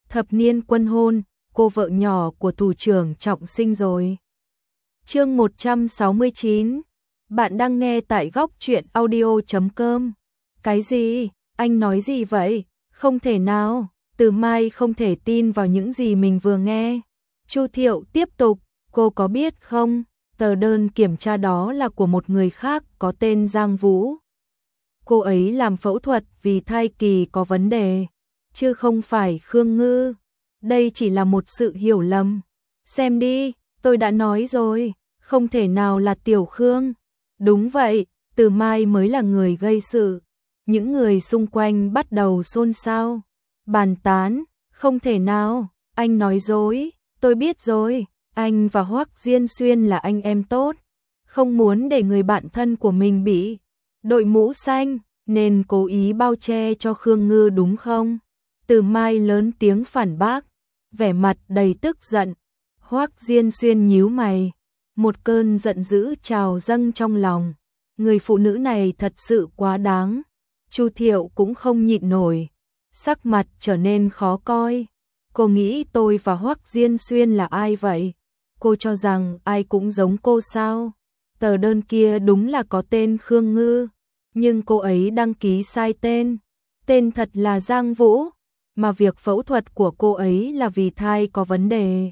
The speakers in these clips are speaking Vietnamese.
thập niên quân hôn, cô vợ nhỏ của thủ trưởng Trọng Sinh rồi. Chương 169. Bạn đang nghe tại góc truyện audio.com. Cái gì? Anh nói gì vậy? Không thể nào. Từ Mai không thể tin vào những gì mình vừa nghe. Chu Thiệu tiếp tục, cô có biết không, tờ đơn kiểm tra đó là của một người khác có tên Giang Vũ. Cô ấy làm phẫu thuật vì thai kỳ có vấn đề, chứ không phải Khương Ngư. Đây chỉ là một sự hiểu lầm. Xem đi, tôi đã nói rồi, không thể nào là Tiểu Khương. Đúng vậy, Từ Mai mới là người gây sự. Những người xung quanh bắt đầu xôn xao, bàn tán, không thể nào, anh nói dối, tôi biết rồi, anh và Hoắc Diên Xuyên là anh em tốt, không muốn để người bạn thân của mình bị đội mũ xanh, nên cố ý bao che cho Khương Ngư đúng không? Từ Mai lớn tiếng phản bác, vẻ mặt đầy tức giận. Hoắc Diên Xuyên nhíu mày, một cơn giận dữ trào dâng trong lòng. Người phụ nữ này thật sự quá đáng. Chu Thiệu cũng không nhịn nổi, sắc mặt trở nên khó coi. Cô nghĩ tôi và Hoắc Diên Xuyên là ai vậy? Cô cho rằng ai cũng giống cô sao? Tờ đơn kia đúng là có tên Khương Ngư, nhưng cô ấy đăng ký sai tên. Tên thật là Giang Vũ, mà việc phẫu thuật của cô ấy là vì thai có vấn đề.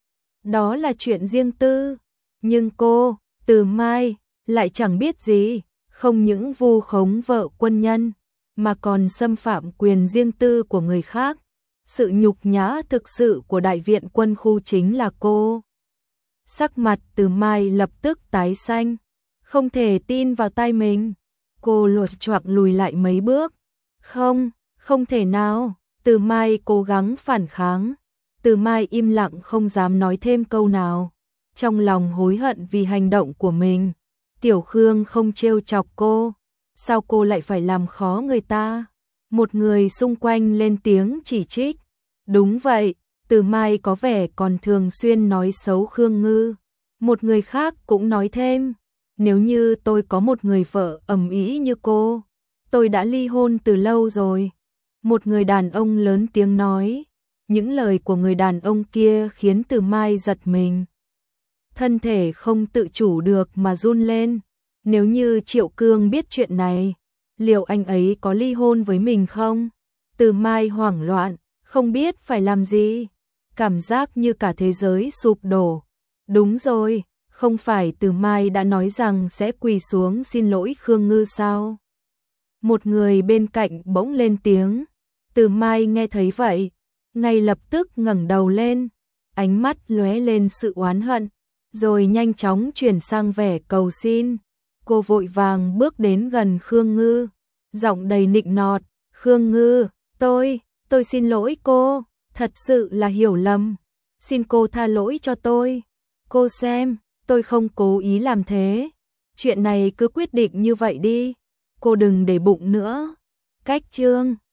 Đó là chuyện riêng tư, nhưng cô, Từ Mai, lại chẳng biết gì, không những vu khống vợ quân nhân, mà còn xâm phạm quyền riêng tư của người khác. Sự nhục nhã thực sự của đại viện quân khu chính là cô. Sắc mặt Từ Mai lập tức tái xanh, không thể tin vào tai mình. Cô loạng choạng lùi lại mấy bước. Không, không thể nào. Từ Mai cố gắng phản kháng. Từ Mai im lặng không dám nói thêm câu nào. Trong lòng hối hận vì hành động của mình. Tiểu Khương không trêu chọc cô. Sao cô lại phải làm khó người ta? Một người xung quanh lên tiếng chỉ trích. Đúng vậy, Từ Mai có vẻ còn thường xuyên nói xấu Khương Ngư. Một người khác cũng nói thêm, nếu như tôi có một người vợ ầm ĩ như cô, tôi đã ly hôn từ lâu rồi. Một người đàn ông lớn tiếng nói. Những lời của người đàn ông kia khiến Từ Mai giật mình. Thân thể không tự chủ được mà run lên. Nếu như Triệu Cương biết chuyện này, liệu anh ấy có ly hôn với mình không? Từ Mai hoảng loạn, không biết phải làm gì. Cảm giác như cả thế giới sụp đổ. Đúng rồi, không phải Từ Mai đã nói rằng sẽ quỳ xuống xin lỗi Khương Ngư sao? Một người bên cạnh bỗng lên tiếng. Từ Mai nghe thấy vậy, ngay lập tức ngẩng đầu lên, ánh mắt lóe lên sự oán hận, rồi nhanh chóng chuyển sang vẻ cầu xin. Cô vội vàng bước đến gần Khương Ngư, giọng đầy nịnh nọt, "Khương Ngư, tôi xin lỗi cô, thật sự là hiểu lầm, xin cô tha lỗi cho tôi. Cô xem, tôi không cố ý làm thế, chuyện này cứ quyết định như vậy đi, cô đừng để bụng nữa." Cách chương